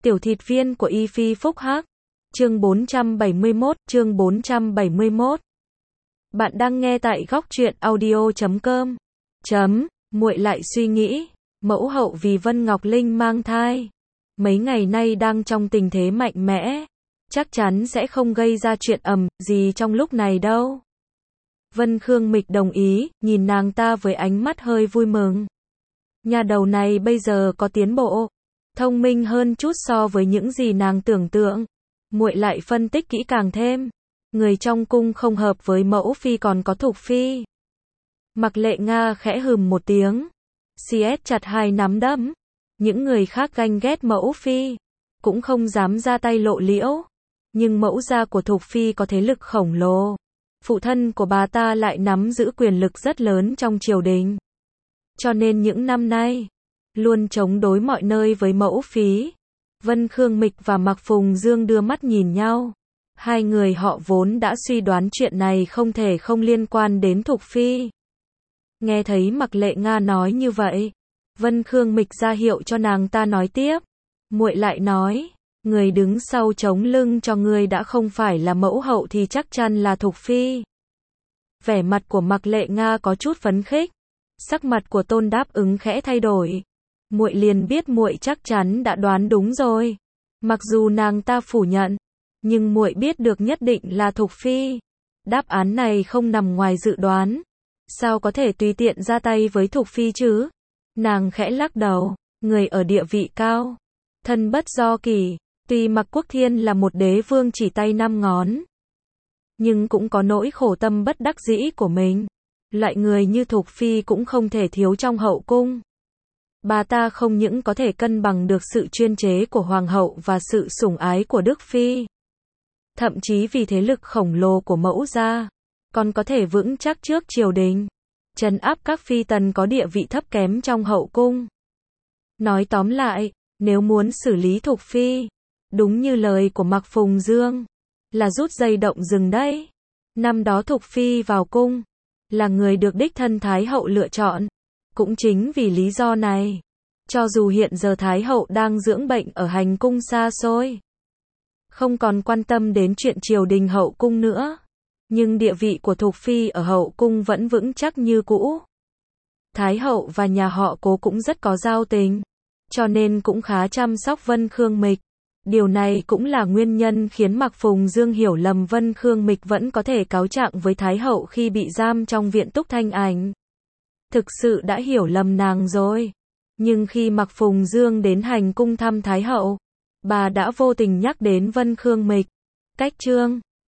Tiểu thịt viên của Y Phi phúc hắc. Chương 471. Bạn đang nghe tại góc truyện audio.com. Muội lại suy nghĩ, mẫu hậu vì Vân Ngọc Linh mang thai, mấy ngày nay đang trong tình thế mạnh mẽ, chắc chắn sẽ không gây ra chuyện ầm gì trong lúc này đâu. Vân Khương Mịch đồng ý, nhìn nàng ta với ánh mắt hơi vui mừng. Nhà đầu này bây giờ có tiến bộ, thông minh hơn chút so với những gì nàng tưởng tượng. Muội lại phân tích kỹ càng thêm, người trong cung không hợp với mẫu phi còn có Thục phi. Mặc Lệ Nga khẽ hừm một tiếng, siết chặt hai nắm đấm. Những người khác ganh ghét mẫu phi, cũng không dám ra tay lộ liễu. Nhưng mẫu gia của Thục phi có thế lực khổng lồ. Phụ thân của bà ta lại nắm giữ quyền lực rất lớn trong triều đình. Cho nên những năm nay, luôn chống đối mọi nơi với mẫu phi. Vân Khương Mịch và Mạc Phùng Dương đưa mắt nhìn nhau. Hai người họ vốn đã suy đoán chuyện này không thể không liên quan đến Thục phi. Nghe thấy Mạc Lệ Nga nói như vậy, Vân Khương Mịch ra hiệu cho nàng ta nói tiếp. Muội lại nói, người đứng sau chống lưng cho ngươi đã không phải là mẫu hậu thì chắc chắn là Thục phi. Vẻ mặt của Mạc Lệ Nga có chút phấn khích, sắc mặt của Tôn đáp ứng khẽ thay đổi. Muội liền biết muội chắc chắn đã đoán đúng rồi. Mặc dù nàng ta phủ nhận, nhưng muội biết được nhất định là Thục phi. Đáp án này không nằm ngoài dự đoán. Sao có thể tùy tiện ra tay với Thục phi chứ? Nàng khẽ lắc đầu, người ở địa vị cao, thân bất do kỷ, tuy Mạc Quốc Thiên là một đế vương chỉ tay năm ngón, nhưng cũng có nỗi khổ tâm bất đắc dĩ của mình. Loại người như Thục phi cũng không thể thiếu trong hậu cung. Bà ta không những có thể cân bằng được sự chuyên chế của hoàng hậu và sự sủng ái của Đức phi, thậm chí vì thế lực khổng lồ của mẫu gia, còn có thể vững chắc trước triều đình, trấn áp các phi tần có địa vị thấp kém trong hậu cung. Nói tóm lại, nếu muốn xử lý Thục phi, đúng như lời của Mạc Phùng Dương, là rút dây động rừng đấy. Năm đó Thục phi vào cung, là người được đích thân Thái hậu lựa chọn. Cũng chính vì lý do này, cho dù hiện giờ Thái hậu đang dưỡng bệnh ở hành cung xa xôi, không còn quan tâm đến chuyện triều đình hậu cung nữa, nhưng địa vị của Thục phi ở hậu cung vẫn vững chắc như cũ. Thái hậu và nhà họ Cố cũng rất có giao tình, cho nên cũng khá chăm sóc Vân Khương Mịch. Điều này cũng là nguyên nhân khiến Mạc Phùng Dương hiểu lầm Vân Khương Mịch vẫn có thể cáo trạng với Thái hậu khi bị giam trong viện Túc Thanh Ảnh. Thực sự đã hiểu lầm nàng rồi. Nhưng khi Mạc Phùng Dương đến hành cung thăm Thái hậu, bà đã vô tình nhắc đến Vân Khương Mịch. Cách chương